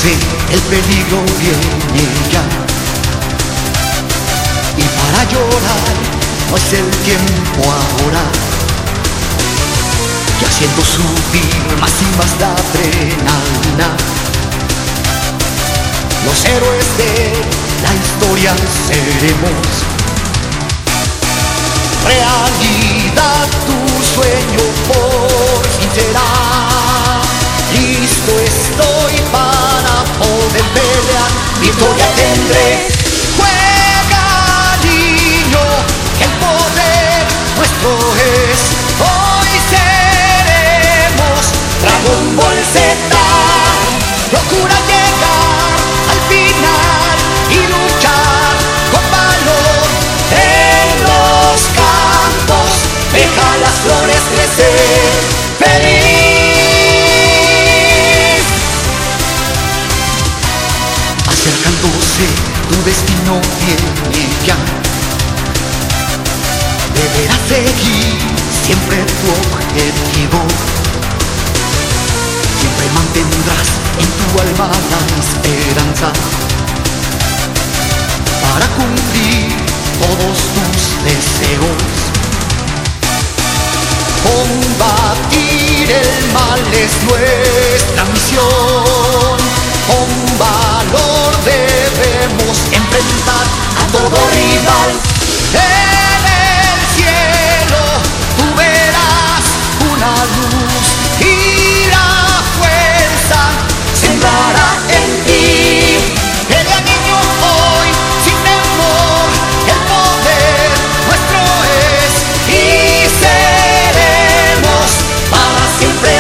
el peligro viene ya. Y para llorar no es el tiempo ahora. Y haciendo subir más y más la adrenalina, los héroes de la historia seremos. Realidad tu sueño por fin será. Listo estoy para poder pelear, victoria tendré. Juega niño, que el poder nuestro es. Hoy seremos Dragon Ball Z. Procura llegar al final y luchar con valor en los campos. Deja las flores crecer, feliz. Acercándose tu destino viene ya. Deberás seguir siempre tu objetivo. Siempre mantendrás en tu alma la esperanza para cumplir todos tus deseos. Combatir el mal es nuestra misión. Con valor debemos enfrentar a todo rival. En el cielo tú verás una luz y la fuerza sembrará en ti. Pelea niño hoy sin temor, el poder nuestro es y seremos para siempre.